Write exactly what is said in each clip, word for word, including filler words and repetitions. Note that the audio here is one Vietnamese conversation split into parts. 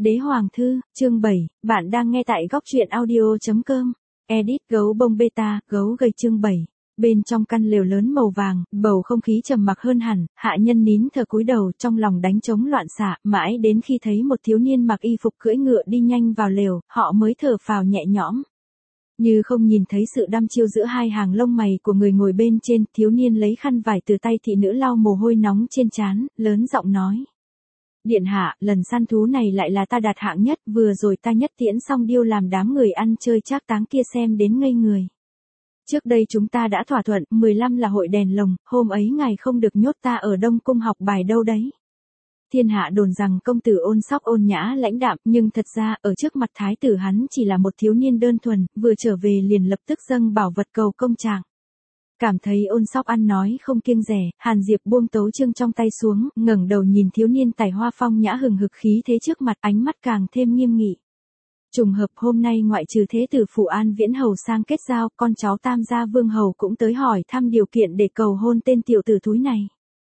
Đế Hoàng Thư, chương bảy, bạn đang nghe tại góc truyện audio chấm com. Edit gấu bông beta, gấu gầy chương bảy. Bên trong căn lều lớn màu vàng, bầu không khí trầm mặc hơn hẳn, hạ nhân nín thở cúi đầu trong lòng đánh trống loạn xạ, mãi đến khi thấy một thiếu niên mặc y phục cưỡi ngựa đi nhanh vào lều, họ mới thở phào nhẹ nhõm. Như không nhìn thấy sự đăm chiêu giữa hai hàng lông mày của người ngồi bên trên, thiếu niên lấy khăn vải từ tay thị nữ lau mồ hôi nóng trên trán, lớn giọng nói. Điện hạ, lần săn thú này lại là ta đạt hạng nhất, vừa rồi ta nhất tiễn xong điêu làm đám người ăn chơi trác táng kia xem đến ngây người. Trước đây chúng ta đã thỏa thuận, mười lăm là hội đèn lồng, hôm ấy ngài không được nhốt ta ở Đông Cung học bài đâu đấy. Thiên hạ đồn rằng công tử Ôn Sóc ôn nhã lãnh đạm, nhưng thật ra ở trước mặt thái tử hắn chỉ là một thiếu niên đơn thuần, vừa trở về liền lập tức dâng bảo vật cầu công trạng. Cảm thấy Ôn Sóc ăn nói không kiêng dè, Hàn Diệp buông tấu chương trong tay xuống, ngẩng đầu nhìn thiếu niên tài hoa phong nhã hừng hực khí thế trước mặt, ánh mắt càng thêm nghiêm nghị. Trùng hợp hôm nay ngoại trừ thế tử Phủ An Viễn Hầu sang kết giao, con cháu Tam gia Vương Hầu cũng tới hỏi thăm điều kiện để cầu hôn tên tiểu tử thúi này.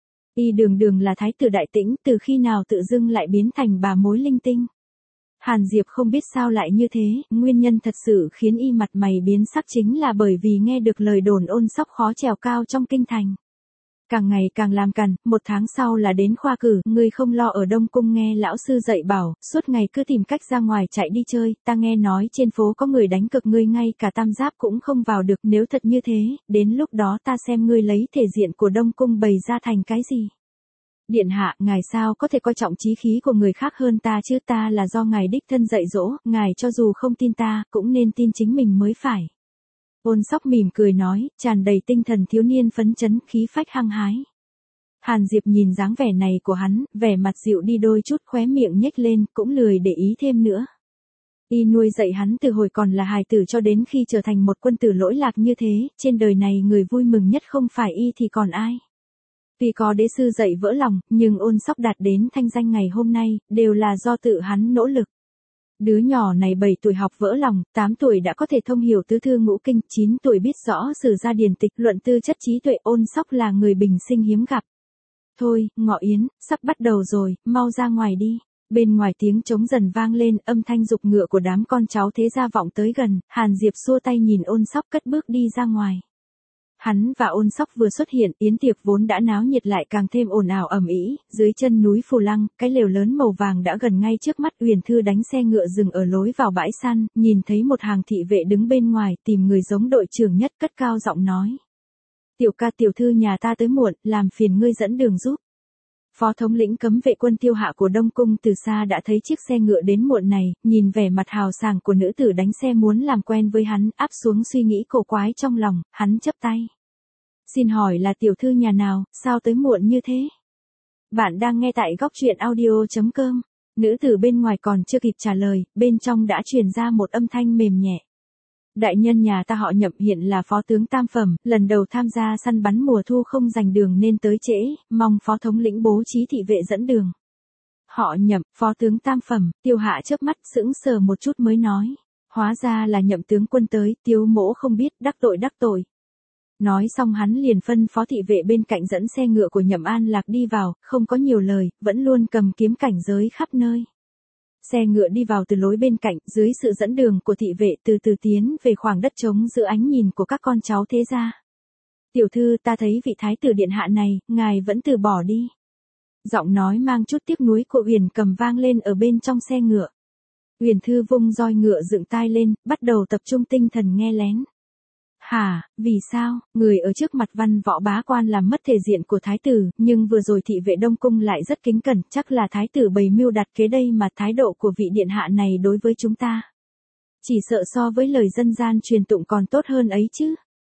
Y đường đường là thái tử đại tĩnh, từ khi nào tự dưng lại biến thành bà mối linh tinh. Hàn Diệp không biết sao lại như thế, nguyên nhân thật sự khiến y mặt mày biến sắc chính là bởi vì nghe được lời đồn Ôn Sóc khó trèo cao trong kinh thành. Càng ngày càng làm cằn, một tháng sau là đến khoa cử, ngươi không lo ở Đông Cung nghe lão sư dạy bảo, suốt ngày cứ tìm cách ra ngoài chạy đi chơi, ta nghe nói trên phố có người đánh cực ngươi ngay cả tam giáp cũng không vào được, nếu thật như thế, đến lúc đó ta xem ngươi lấy thể diện của Đông Cung bày ra thành cái gì. Điện hạ, ngài sao có thể coi trọng chí khí của người khác hơn ta chứ, ta là do ngài đích thân dạy dỗ, ngài cho dù không tin ta, cũng nên tin chính mình mới phải. Ôn Sóc mỉm cười nói, tràn đầy tinh thần thiếu niên phấn chấn, khí phách hăng hái. Hàn Diệp nhìn dáng vẻ này của hắn, vẻ mặt dịu đi đôi chút, khóe miệng nhếch lên, cũng lười để ý thêm nữa. Y nuôi dạy hắn từ hồi còn là hài tử cho đến khi trở thành một quân tử lỗi lạc như thế, trên đời này người vui mừng nhất không phải y thì còn ai. Tuy có đế sư dạy vỡ lòng, nhưng Ôn Sóc đạt đến thanh danh ngày hôm nay, đều là do tự hắn nỗ lực. Đứa nhỏ này bảy tuổi học vỡ lòng, tám tuổi đã có thể thông hiểu tứ thư ngũ kinh, chín tuổi biết rõ sử gia điển tịch, luận tư chất trí tuệ. Ôn Sóc là người bình sinh hiếm gặp. Thôi, Ngọ Yến, sắp bắt đầu rồi, mau ra ngoài đi. Bên ngoài tiếng trống dần vang lên, âm thanh dục ngựa của đám con cháu thế gia vọng tới gần, Hàn Diệp xua tay nhìn Ôn Sóc cất bước đi ra ngoài. Hắn và Ôn Sóc vừa xuất hiện, yến tiệc vốn đã náo nhiệt lại càng thêm ồn ào ầm ĩ, dưới chân núi Phù Lăng, cái lều lớn màu vàng đã gần ngay trước mắt. Uyển Thư đánh xe ngựa dừng ở lối vào bãi săn, nhìn thấy một hàng thị vệ đứng bên ngoài, tìm người giống đội trưởng nhất, cất cao giọng nói: "Tiểu ca tiểu thư nhà ta tới muộn, làm phiền ngươi dẫn đường giúp." Phó thống lĩnh cấm vệ quân Tiêu Hạ của Đông Cung từ xa đã thấy chiếc xe ngựa đến muộn này, nhìn vẻ mặt hào sảng của nữ tử đánh xe muốn làm quen với hắn, áp xuống suy nghĩ cổ quái trong lòng, hắn chắp tay. "Xin hỏi là tiểu thư nhà nào, sao tới muộn như thế?" Bạn đang nghe tại góc truyện audio chấm com. Nữ tử bên ngoài còn chưa kịp trả lời, bên trong đã truyền ra một âm thanh mềm nhẹ. "Đại nhân nhà ta họ Nhậm, hiện là phó tướng tam phẩm, lần đầu tham gia săn bắn mùa thu không giành đường nên tới trễ, mong phó thống lĩnh bố trí thị vệ dẫn đường." Họ Nhậm, phó tướng tam phẩm, Tiêu Hạ chớp mắt sững sờ một chút mới nói: "Hóa ra là Nhậm tướng quân tới, Tiêu mỗ không biết, đắc tội đắc tội." Nói xong hắn liền phân phó thị vệ bên cạnh dẫn xe ngựa của Nhậm An Lạc đi vào, không có nhiều lời, vẫn luôn cầm kiếm cảnh giới khắp nơi. Xe ngựa đi vào từ lối bên cạnh, dưới sự dẫn đường của thị vệ từ từ tiến về khoảng đất trống giữa ánh nhìn của các con cháu thế gia. "Tiểu thư, ta thấy vị thái tử điện hạ này, ngài vẫn từ bỏ đi." Giọng nói mang chút tiếc nuối của Uyển Cầm vang lên ở bên trong xe ngựa. Uyển Thư vung roi ngựa dựng tai lên, bắt đầu tập trung tinh thần nghe lén. "Hả, vì sao?" Người ở trước mặt văn võ bá quan làm mất thể diện của thái tử, nhưng vừa rồi thị vệ Đông Cung lại rất kính cẩn, chắc là thái tử bày mưu đặt kế đây mà. Thái độ của vị điện hạ này đối với chúng ta, chỉ sợ so với lời dân gian truyền tụng còn tốt hơn ấy chứ.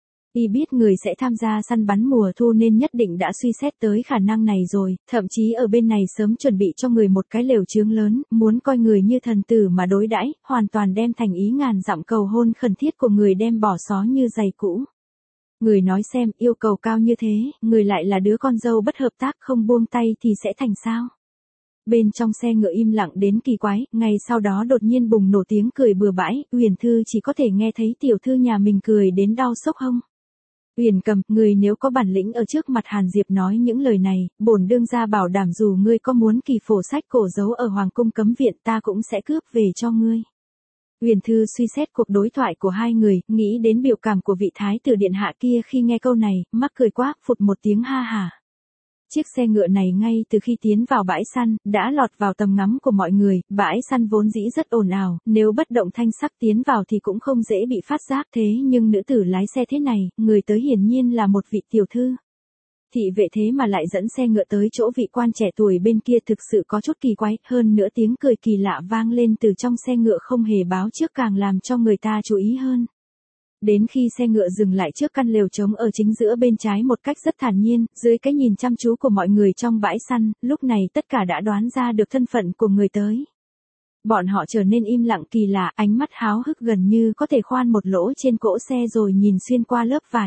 Y biết người sẽ tham gia săn bắn mùa thu nên nhất định đã suy xét tới khả năng này rồi, thậm chí ở bên này sớm chuẩn bị cho người một cái lều chướng lớn, muốn coi người như thần tử mà đối đãi, hoàn toàn đem thành ý ngàn dặm cầu hôn khẩn thiết của người đem bỏ xó như giày cũ. Người nói xem, yêu cầu cao như thế, người lại là đứa con dâu bất hợp tác không buông tay thì sẽ thành sao? Bên trong xe ngựa im lặng đến kỳ quái, ngay sau đó đột nhiên bùng nổ tiếng cười bừa bãi, Uyển Thư chỉ có thể nghe thấy tiểu thư nhà mình cười đến đau xốc hông. Uyển Cầm, người nếu có bản lĩnh ở trước mặt Hàn Diệp nói những lời này, bổn đương gia bảo đảm dù ngươi có muốn kỳ phổ sách cổ giấu ở hoàng cung cấm viện ta cũng sẽ cướp về cho ngươi. Uyển Thư suy xét cuộc đối thoại của hai người, nghĩ đến biểu cảm của vị thái tử điện hạ kia khi nghe câu này, mắc cười quá, phụt một tiếng ha hả. Chiếc xe ngựa này ngay từ khi tiến vào bãi săn, đã lọt vào tầm ngắm của mọi người, bãi săn vốn dĩ rất ồn ào, nếu bất động thanh sắc tiến vào thì cũng không dễ bị phát giác thế nhưng nữ tử lái xe thế này, người tới hiển nhiên là một vị tiểu thư. Thị vệ thế mà lại dẫn xe ngựa tới chỗ vị quan trẻ tuổi bên kia thực sự có chút kỳ quái, hơn nữa tiếng cười kỳ lạ vang lên từ trong xe ngựa không hề báo trước càng làm cho người ta chú ý hơn. Đến khi xe ngựa dừng lại trước căn lều trống ở chính giữa bên trái một cách rất thản nhiên, dưới cái nhìn chăm chú của mọi người trong bãi săn, lúc này tất cả đã đoán ra được thân phận của người tới. Bọn họ trở nên im lặng kỳ lạ, ánh mắt háo hức gần như có thể khoan một lỗ trên cỗ xe rồi nhìn xuyên qua lớp vải.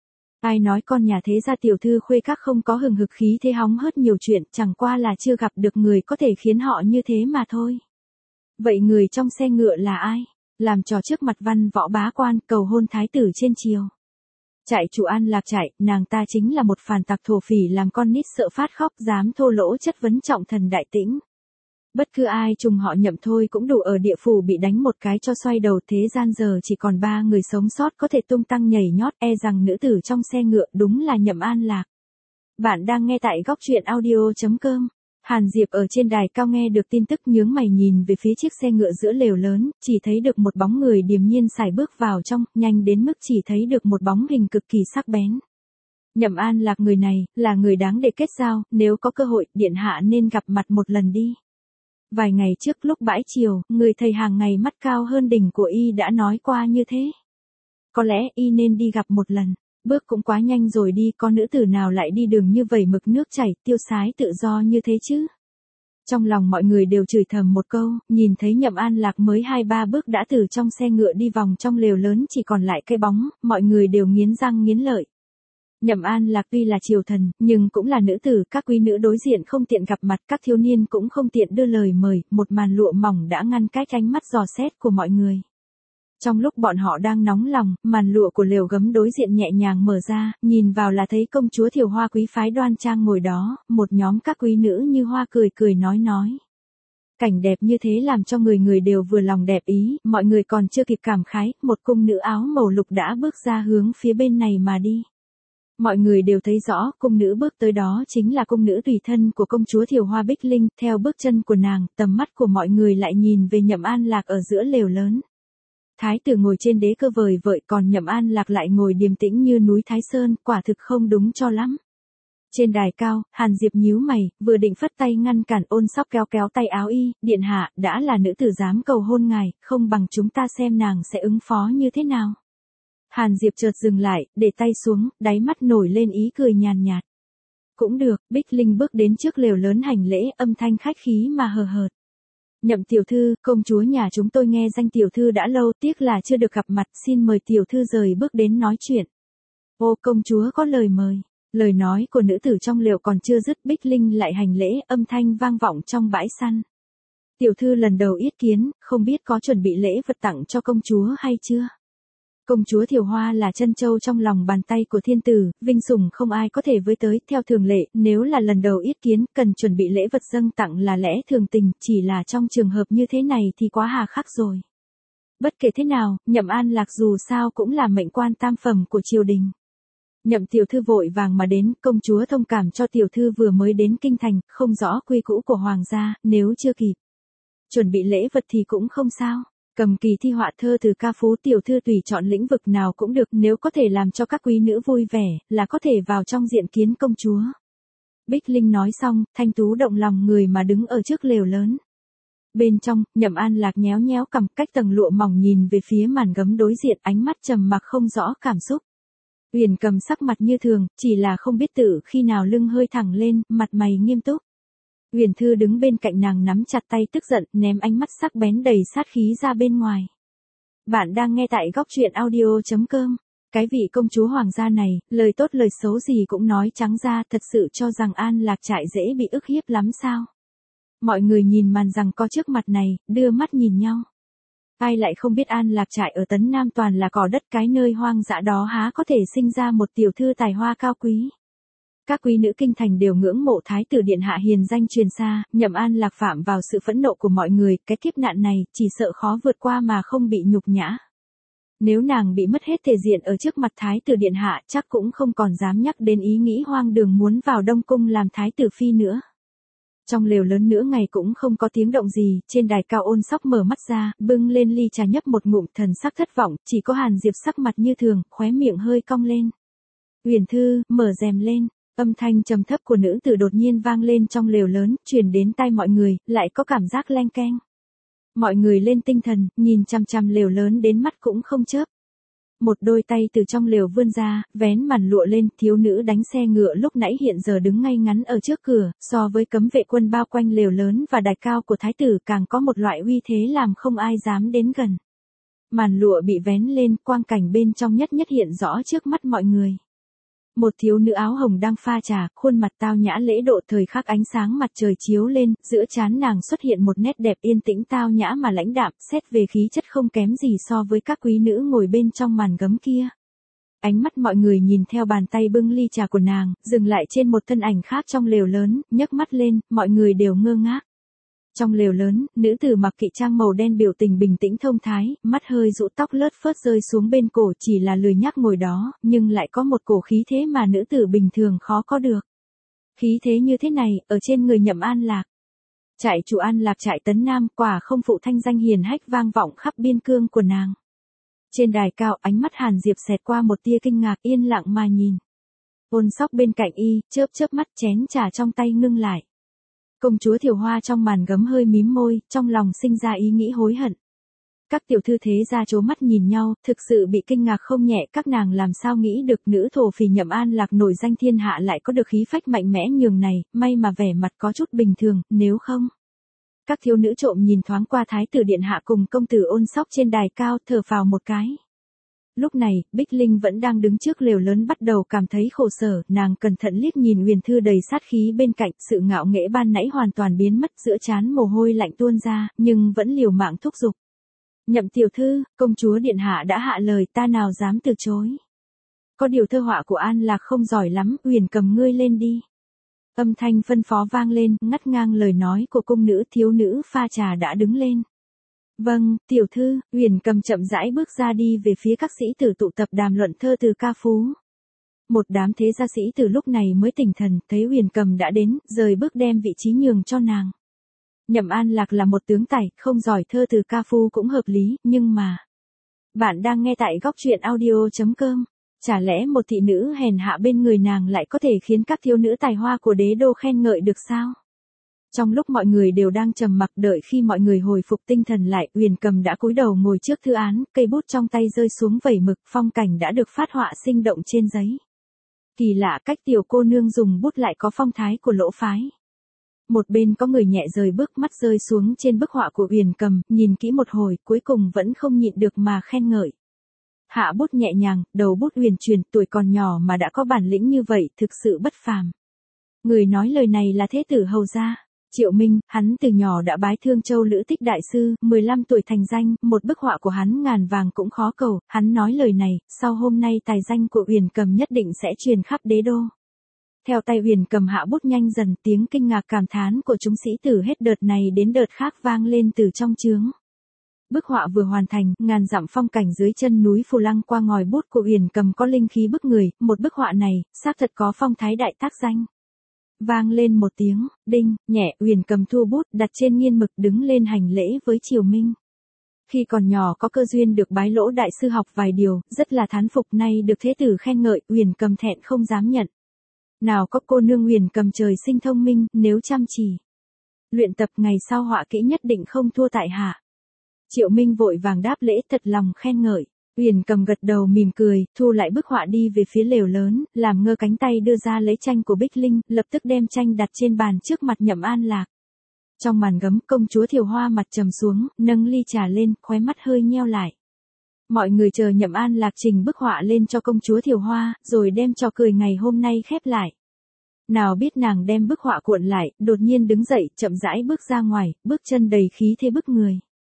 Ai nói con nhà thế gia tiểu thư khuê các không có hừng hực khí thế hóng hớt nhiều chuyện, chẳng qua là chưa gặp được người có thể khiến họ như thế mà thôi. Vậy người trong xe ngựa là ai? Làm trò trước mặt văn võ bá quan cầu hôn thái tử trên triều. Trại chủ An Lạc Trại, nàng ta chính là một phản tặc thổ phỉ làm con nít sợ phát khóc dám thô lỗ chất vấn trọng thần Đại Tĩnh. Bất cứ ai trùng họ Nhậm thôi cũng đủ ở địa phủ bị đánh một cái cho xoay đầu thế gian giờ chỉ còn ba người sống sót có thể tung tăng nhảy nhót e rằng nữ tử trong xe ngựa đúng là Nhậm An Lạc. Bạn đang nghe tại góc truyện audio chấm com. Hàn Diệp ở trên đài cao nghe được tin tức nhướng mày nhìn về phía chiếc xe ngựa giữa lều lớn, chỉ thấy được một bóng người điềm nhiên sải bước vào trong, nhanh đến mức chỉ thấy được một bóng hình cực kỳ sắc bén. Nhậm An Lạc người này, là người đáng để kết giao, nếu có cơ hội, điện hạ nên gặp mặt một lần đi. Vài ngày trước lúc bãi chiều, người thầy hàng ngày mắt cao hơn đỉnh của y đã nói qua như thế. Có lẽ y nên đi gặp một lần. Bước cũng quá nhanh rồi đi, có nữ tử nào lại đi đường như vậy mực nước chảy, tiêu sái tự do như thế chứ? Trong lòng mọi người đều chửi thầm một câu, nhìn thấy Nhậm An Lạc mới hai ba bước đã từ trong xe ngựa đi vòng trong lều lớn chỉ còn lại cái bóng, mọi người đều nghiến răng nghiến lợi. Nhậm An Lạc tuy là triều thần, nhưng cũng là nữ tử, các quý nữ đối diện không tiện gặp mặt, các thiếu niên cũng không tiện đưa lời mời, một màn lụa mỏng đã ngăn cách ánh mắt dò xét của mọi người. Trong lúc bọn họ đang nóng lòng, màn lụa của lều gấm đối diện nhẹ nhàng mở ra, nhìn vào là thấy công chúa Thiều Hoa quý phái đoan trang ngồi đó, một nhóm các quý nữ như hoa cười cười nói nói. Cảnh đẹp như thế làm cho người người đều vừa lòng đẹp ý, mọi người còn chưa kịp cảm khái, một cung nữ áo màu lục đã bước ra hướng phía bên này mà đi. Mọi người đều thấy rõ, cung nữ bước tới đó chính là cung nữ tùy thân của công chúa Thiều Hoa Bích Linh, theo bước chân của nàng, tầm mắt của mọi người lại nhìn về Nhậm An Lạc ở giữa lều lớn. Thái tử ngồi trên đế cơ vời vợi còn Nhậm An Lạc lại ngồi điềm tĩnh như núi Thái Sơn, quả thực không đúng cho lắm. Trên đài cao, Hàn Diệp nhíu mày, vừa định phất tay ngăn cản Ôn Sóc kéo kéo tay áo y, điện hạ, đã là nữ tử dám cầu hôn ngài, không bằng chúng ta xem nàng sẽ ứng phó như thế nào. Hàn Diệp chợt dừng lại, để tay xuống, đáy mắt nổi lên ý cười nhàn nhạt. Cũng được, Bích Linh bước đến trước lều lớn hành lễ, âm thanh khách khí mà hờ hợt. Nhậm tiểu thư, công chúa nhà chúng tôi nghe danh tiểu thư đã lâu, tiếc là chưa được gặp mặt, xin mời tiểu thư rời bước đến nói chuyện. Ô công chúa có lời mời. Lời nói của nữ tử trong lều còn chưa dứt, Bích Linh lại hành lễ, âm thanh vang vọng trong bãi săn. Tiểu thư lần đầu yết kiến, không biết có chuẩn bị lễ vật tặng cho công chúa hay chưa? Công chúa Thiều Hoa là chân châu trong lòng bàn tay của thiên tử, vinh sủng không ai có thể với tới, theo thường lệ, nếu là lần đầu yết kiến, cần chuẩn bị lễ vật dâng tặng là lẽ thường tình, chỉ là trong trường hợp như thế này thì quá hà khắc rồi. Bất kể thế nào, Nhậm An Lạc dù sao cũng là mệnh quan tam phẩm của triều đình. Nhậm tiểu thư vội vàng mà đến, công chúa thông cảm cho tiểu thư vừa mới đến kinh thành, không rõ quy cũ của hoàng gia, nếu chưa kịp chuẩn bị lễ vật thì cũng không sao. Cầm kỳ thi họa thơ từ ca phú tiểu thư tùy chọn lĩnh vực nào cũng được, nếu có thể làm cho các quý nữ vui vẻ, là có thể vào trong diện kiến công chúa. Bích Linh nói xong, thanh tú động lòng người mà đứng ở trước lều lớn. Bên trong, Nhậm An Lạc nhéo nhéo cằm, cách tầng lụa mỏng nhìn về phía màn gấm đối diện, ánh mắt trầm mặc không rõ cảm xúc. Uyển Cầm sắc mặt như thường, chỉ là không biết tự khi nào lưng hơi thẳng lên, mặt mày nghiêm túc. Uyển Thư đứng bên cạnh nàng nắm chặt tay tức giận, ném ánh mắt sắc bén đầy sát khí ra bên ngoài. Bạn đang nghe tại góc truyện audio chấm com. Cái vị công chúa hoàng gia này, lời tốt lời xấu gì cũng nói trắng ra, thật sự cho rằng An Lạc Trại dễ bị ức hiếp lắm sao? Mọi người nhìn màn rằng có trước mặt này, đưa mắt nhìn nhau. Ai lại không biết An Lạc trại ở Tấn Nam toàn là cỏ đất, cái nơi hoang dã đó há có thể sinh ra một tiểu thư tài hoa cao quý. Các quý nữ kinh thành đều ngưỡng mộ thái tử điện hạ hiền danh truyền xa, Nhậm An Lạc phạm vào sự phẫn nộ của mọi người, cái kiếp nạn này chỉ sợ khó vượt qua mà không bị nhục nhã. Nếu nàng bị mất hết thể diện ở trước mặt thái tử điện hạ, chắc cũng không còn dám nhắc đến ý nghĩ hoang đường muốn vào Đông Cung làm thái tử phi nữa. Trong lều lớn nửa ngày cũng không có tiếng động gì, trên đài cao Ôn Sóc mở mắt ra, bưng lên ly trà nhấp một ngụm, thần sắc thất vọng, chỉ có Hàn Diệp sắc mặt như thường, khóe miệng hơi cong lên. Uyển Thư, mở rèm lên. Âm thanh trầm thấp của nữ tử đột nhiên vang lên trong lều lớn, truyền đến tai mọi người, lại có cảm giác leng keng. Mọi người lên tinh thần, nhìn chằm chằm lều lớn đến mắt cũng không chớp. Một đôi tay từ trong lều vươn ra, vén màn lụa lên, thiếu nữ đánh xe ngựa lúc nãy hiện giờ đứng ngay ngắn ở trước cửa, so với cấm vệ quân bao quanh lều lớn và đài cao của thái tử càng có một loại uy thế làm không ai dám đến gần. Màn lụa bị vén lên, quang cảnh bên trong nhất nhất hiện rõ trước mắt mọi người. Một thiếu nữ áo hồng đang pha trà, khuôn mặt tao nhã lễ độ, thời khắc ánh sáng mặt trời chiếu lên, giữa trán nàng xuất hiện một nét đẹp yên tĩnh tao nhã mà lãnh đạm, xét về khí chất không kém gì so với các quý nữ ngồi bên trong màn gấm kia. Ánh mắt mọi người nhìn theo bàn tay bưng ly trà của nàng, dừng lại trên một thân ảnh khác trong lều lớn, nhấc mắt lên, mọi người đều ngơ ngác. Trong lều lớn, nữ tử mặc kỵ trang màu đen biểu tình bình tĩnh thông thái, mắt hơi rũ, tóc lướt phớt rơi xuống bên cổ, chỉ là lười nhác ngồi đó, nhưng lại có một cổ khí thế mà nữ tử bình thường khó có được. Khí thế như thế này, ở trên người Nhậm An Lạc. Trại chủ An Lạc trại Tấn Nam, quả không phụ thanh danh hiền hách vang vọng khắp biên cương của nàng. Trên đài cao, ánh mắt Hàn Diệp xẹt qua một tia kinh ngạc, yên lặng mà nhìn. Ôn Sóc bên cạnh y, chớp chớp mắt, chén trà trong tay ngưng lại. Công chúa Thiều Hoa trong màn gấm hơi mím môi, trong lòng sinh ra ý nghĩ hối hận. Các tiểu thư thế gia trố mắt nhìn nhau, thực sự bị kinh ngạc không nhẹ, các nàng làm sao nghĩ được nữ thổ phỉ Nhậm An Lạc nổi danh thiên hạ lại có được khí phách mạnh mẽ nhường này, may mà vẻ mặt có chút bình thường, nếu không. Các thiếu nữ trộm nhìn thoáng qua thái tử điện hạ cùng công tử Ôn Sóc trên đài cao, thở phào một cái. Lúc này, Bích Linh vẫn đang đứng trước lều lớn bắt đầu cảm thấy khổ sở, nàng cẩn thận liếc nhìn Uyển Thư đầy sát khí bên cạnh, sự ngạo nghễ ban nãy hoàn toàn biến mất, giữa trán mồ hôi lạnh tuôn ra, nhưng vẫn liều mạng thúc giục. Nhậm tiểu thư, công chúa điện hạ đã hạ lời, ta nào dám từ chối. Có điều thơ họa của An Lạc không giỏi lắm, Uyển cầm ngươi lên đi. Âm thanh phân phó vang lên, ngắt ngang lời nói của cung nữ, thiếu nữ pha trà đã đứng lên. Vâng, tiểu thư, Uyển cầm chậm rãi bước ra đi về phía các sĩ tử tụ tập đàm luận thơ từ ca phú. Một đám thế gia sĩ tử lúc này mới tỉnh thần, thấy Uyển cầm đã đến, rời bước đem vị trí nhường cho nàng. Nhậm An Lạc là một tướng tài, không giỏi thơ từ ca phú cũng hợp lý, nhưng mà... Bạn đang nghe tại góc truyện audio chấm com. Chả lẽ một thị nữ hèn hạ bên người nàng lại có thể khiến các thiếu nữ tài hoa của đế đô khen ngợi được sao? Trong lúc mọi người đều đang trầm mặc đợi khi mọi người hồi phục tinh thần lại, Uyển cầm đã cúi đầu ngồi trước thư án, cây bút trong tay rơi xuống vẩy mực, phong cảnh đã được phát họa sinh động trên giấy. Kỳ lạ cách tiểu cô nương dùng bút lại có phong thái của Lỗ phái. Một bên có người nhẹ rời bước, mắt rơi xuống trên bức họa của Uyển cầm, nhìn kỹ một hồi, cuối cùng vẫn không nhịn được mà khen ngợi. Hạ bút nhẹ nhàng, đầu bút uyển chuyển, tuổi còn nhỏ mà đã có bản lĩnh như vậy, thực sự bất phàm. Người nói lời này là thế tử Hầu gia. Triệu Minh, hắn từ nhỏ đã bái Thương Châu Lữ Tích đại sư, mười lăm tuổi thành danh, một bức họa của hắn ngàn vàng cũng khó cầu, hắn nói lời này, sau hôm nay tài danh của Uyển cầm nhất định sẽ truyền khắp đế đô. Theo tay Uyển cầm hạ bút nhanh dần, tiếng kinh ngạc cảm thán của chúng sĩ tử hết đợt này đến đợt khác vang lên từ trong chướng. Bức họa vừa hoàn thành, ngàn dặm phong cảnh dưới chân núi Phù Lăng qua ngòi bút của Uyển cầm có linh khí bức người, một bức họa này, xác thật có phong thái đại tác danh. Vang lên một tiếng, đinh, nhẹ, Uyển cầm thu bút, đặt trên nghiên mực đứng lên hành lễ với Triều Minh. Khi còn nhỏ có cơ duyên được bái Lỗ đại sư học vài điều, rất là thán phục, nay được thế tử khen ngợi, Uyển cầm thẹn không dám nhận. Nào có cô nương Uyển cầm trời sinh thông minh, nếu chăm chỉ luyện tập ngày sau họa kỹ nhất định không thua tại hạ. Triệu Minh vội vàng đáp lễ thật lòng khen ngợi. Uyển cầm gật đầu mỉm cười, thu lại bức họa đi về phía lều lớn, làm ngơ cánh tay đưa ra lấy tranh của Bích Linh, lập tức đem tranh đặt trên bàn trước mặt Nhậm An Lạc. Trong màn gấm, công chúa Thiều Hoa mặt trầm xuống, nâng ly trà lên, khóe mắt hơi nheo lại. Mọi người chờ Nhậm An Lạc trình bức họa lên cho công chúa Thiều Hoa, rồi đem trò cười ngày hôm nay khép lại. Nào biết nàng đem bức họa cuộn lại, đột nhiên đứng dậy, chậm rãi bước ra ngoài, bước chân đầy khí thế bức người.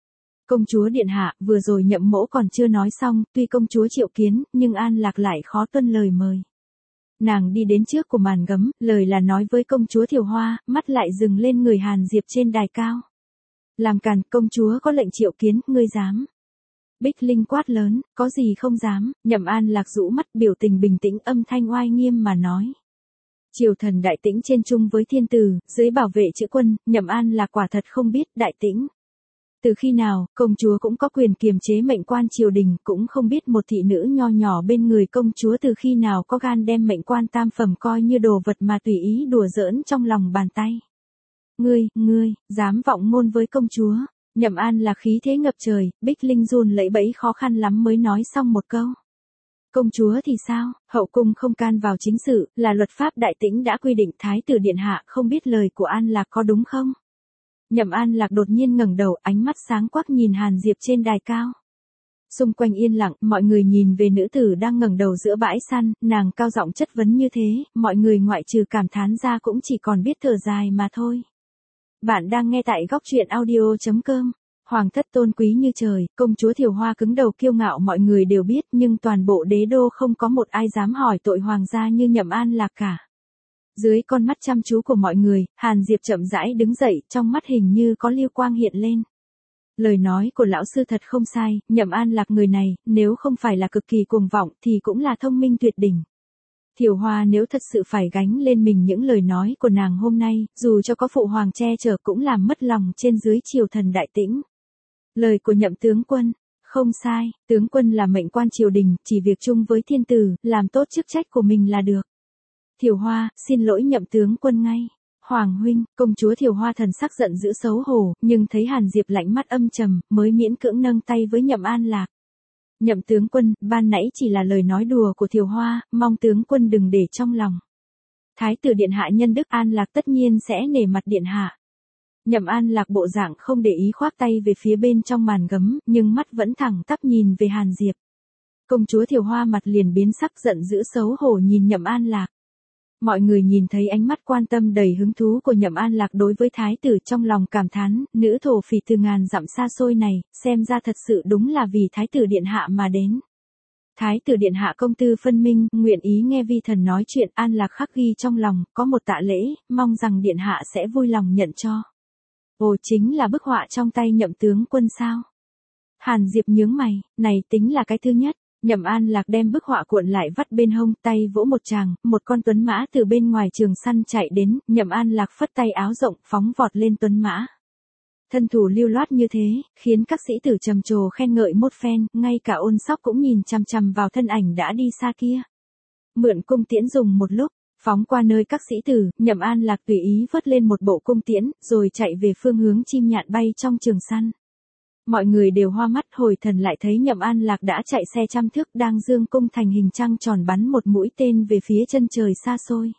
Công chúa điện hạ, vừa rồi Nhậm mỗ còn chưa nói xong, tuy công chúa triệu kiến, nhưng An Lạc lại khó tuân lời mời. Nàng đi đến trước của màn gấm, lời là nói với công chúa Thiều Hoa, mắt lại dừng lên người Hàn Diệp trên đài cao. Làm càn, công chúa có lệnh triệu kiến, ngươi dám. Bích Linh quát lớn, có gì không dám, Nhậm An Lạc rũ mắt biểu tình bình tĩnh âm thanh oai nghiêm mà nói. Triều thần đại tĩnh trên chung với thiên tử, dưới bảo vệ chữ quân, Nhậm An Lạc quả thật không biết đại tĩnh. Từ khi nào, công chúa cũng có quyền kiềm chế mệnh quan triều đình, cũng không biết một thị nữ nho nhỏ bên người công chúa từ khi nào có gan đem mệnh quan tam phẩm coi như đồ vật mà tùy ý đùa giỡn trong lòng bàn tay. Ngươi, ngươi, dám vọng ngôn với công chúa. Nhậm An là khí thế ngập trời, Bích Linh run lẩy bẩy khó khăn lắm mới nói xong một câu. Công chúa thì sao, hậu cung không can vào chính sự, là luật pháp đại tĩnh đã quy định thái tử điện hạ, không biết lời của An Lạc có đúng không? Nhậm An Lạc đột nhiên ngẩng đầu, ánh mắt sáng quắc nhìn Hàn Diệp trên đài cao. Xung quanh yên lặng, mọi người nhìn về nữ tử đang ngẩng đầu giữa bãi săn, nàng cao giọng chất vấn như thế, mọi người ngoại trừ cảm thán ra cũng chỉ còn biết thở dài mà thôi. Bạn đang nghe tại góc truyện audio chấm com. Hoàng thất tôn quý như trời, công chúa Thiều Hoa cứng đầu kiêu ngạo mọi người đều biết, nhưng toàn bộ đế đô không có một ai dám hỏi tội hoàng gia như Nhậm An Lạc cả. Dưới con mắt chăm chú của mọi người, Hàn Diệp chậm rãi đứng dậy, trong mắt hình như có lưu quang hiện lên. Lời nói của lão sư thật không sai, Nhậm An Lạc người này, nếu không phải là cực kỳ cuồng vọng thì cũng là thông minh tuyệt đỉnh. Thiều Hoa nếu thật sự phải gánh lên mình những lời nói của nàng hôm nay, dù cho có phụ hoàng che chở cũng làm mất lòng trên dưới triều thần đại tĩnh. Lời của Nhậm tướng quân, không sai, tướng quân là mệnh quan triều đình, chỉ việc chung với thiên tử, làm tốt chức trách của mình là được. Thiều Hoa, xin lỗi Nhậm tướng quân ngay. Hoàng huynh, công chúa Thiều Hoa thần sắc giận dữ xấu hổ, nhưng thấy Hàn Diệp lạnh mắt âm trầm, mới miễn cưỡng nâng tay với Nhậm An Lạc. Nhậm tướng quân, ban nãy chỉ là lời nói đùa của Thiều Hoa, mong tướng quân đừng để trong lòng. Thái tử điện hạ nhân đức An Lạc tất nhiên sẽ nể mặt điện hạ. Nhậm An Lạc bộ dạng không để ý khoác tay về phía bên trong màn gấm, nhưng mắt vẫn thẳng tắp nhìn về Hàn Diệp. Công chúa Thiều Hoa mặt liền biến sắc giận dữ xấu hổ nhìn Nhậm An Lạc. Mọi người nhìn thấy ánh mắt quan tâm đầy hứng thú của Nhậm An Lạc đối với thái tử trong lòng cảm thán, nữ thổ phỉ từ ngàn dặm xa xôi này, xem ra thật sự đúng là vì thái tử điện hạ mà đến. Thái tử điện hạ công tư phân minh, nguyện ý nghe vi thần nói chuyện. An Lạc khắc ghi trong lòng, có một tạ lễ, mong rằng điện hạ sẽ vui lòng nhận cho. Ồ, chính là bức họa trong tay Nhậm tướng quân sao? Hàn Diệp nhướng mày, này tính là cái thứ nhất. Nhậm An Lạc đem bức họa cuộn lại vắt bên hông, tay vỗ một tràng, một con tuấn mã từ bên ngoài trường săn chạy đến, Nhậm An Lạc phất tay áo rộng, phóng vọt lên tuấn mã. Thân thủ lưu loát như thế, khiến các sĩ tử trầm trồ khen ngợi một phen, ngay cả Ôn Sóc cũng nhìn chằm chằm vào thân ảnh đã đi xa kia. Mượn cung tiễn dùng một lúc, phóng qua nơi các sĩ tử, Nhậm An Lạc tùy ý vớt lên một bộ cung tiễn, rồi chạy về phương hướng chim nhạn bay trong trường săn. Mọi người đều hoa mắt hồi thần lại thấy Nhậm An Lạc đã chạy xe trăm thước đang dương cung thành hình trăng tròn bắn một mũi tên về phía chân trời xa xôi.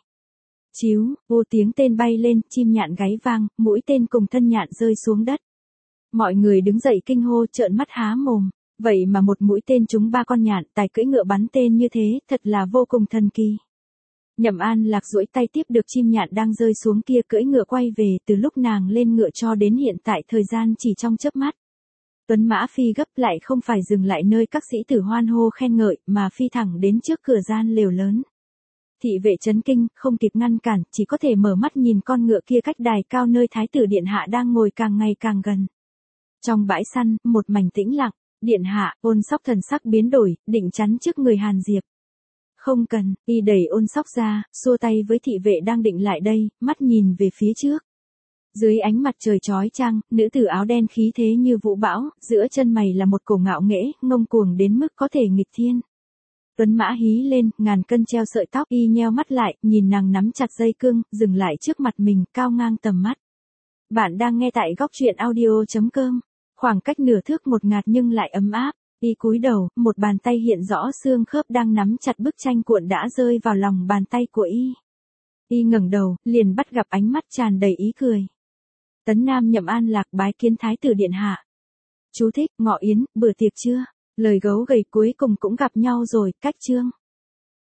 Chíu, vô tiếng tên bay lên, chim nhạn gáy vang, mũi tên cùng thân nhạn rơi xuống đất. Mọi người đứng dậy kinh hô trợn mắt há mồm, vậy mà một mũi tên trúng ba con nhạn, tài cưỡi ngựa bắn tên như thế, thật là vô cùng thần kỳ. Nhậm An Lạc duỗi tay tiếp được chim nhạn đang rơi xuống kia cưỡi ngựa quay về, từ lúc nàng lên ngựa cho đến hiện tại thời gian chỉ trong chớp mắt. Tuấn mã phi gấp lại không phải dừng lại nơi các sĩ tử hoan hô khen ngợi, mà phi thẳng đến trước cửa gian lều lớn. Thị vệ chấn kinh, không kịp ngăn cản, chỉ có thể mở mắt nhìn con ngựa kia cách đài cao nơi thái tử điện hạ đang ngồi càng ngày càng gần. Trong bãi săn, một mảnh tĩnh lặng, điện hạ, Ôn Sóc thần sắc biến đổi, định chắn trước người Hàn Diệp. Không cần, y đẩy Ôn Sóc ra, xua tay với thị vệ đang định lại đây, mắt nhìn về phía trước. Dưới ánh mặt trời chói chang, nữ tử áo đen khí thế như vũ bão, giữa chân mày là một cổ ngạo nghễ, ngông cuồng đến mức có thể nghịch thiên. Tuấn mã hí lên, ngàn cân treo sợi tóc, y nheo mắt lại, nhìn nàng nắm chặt dây cương, dừng lại trước mặt mình, cao ngang tầm mắt. Bạn đang nghe tại góc truyện audio chấm com. Khoảng cách nửa thước một ngạt nhưng lại ấm áp. Y cúi đầu, một bàn tay hiện rõ xương khớp đang nắm chặt bức tranh cuộn đã rơi vào lòng bàn tay của y. Y ngẩng đầu, liền bắt gặp ánh mắt tràn đầy ý cười. Tấn Nam Nhậm An Lạc bái kiến thái tử điện hạ. Chú thích, ngọ yến, bữa tiệc chưa? Lời gấu gầy cuối cùng cũng gặp nhau rồi, cách chương.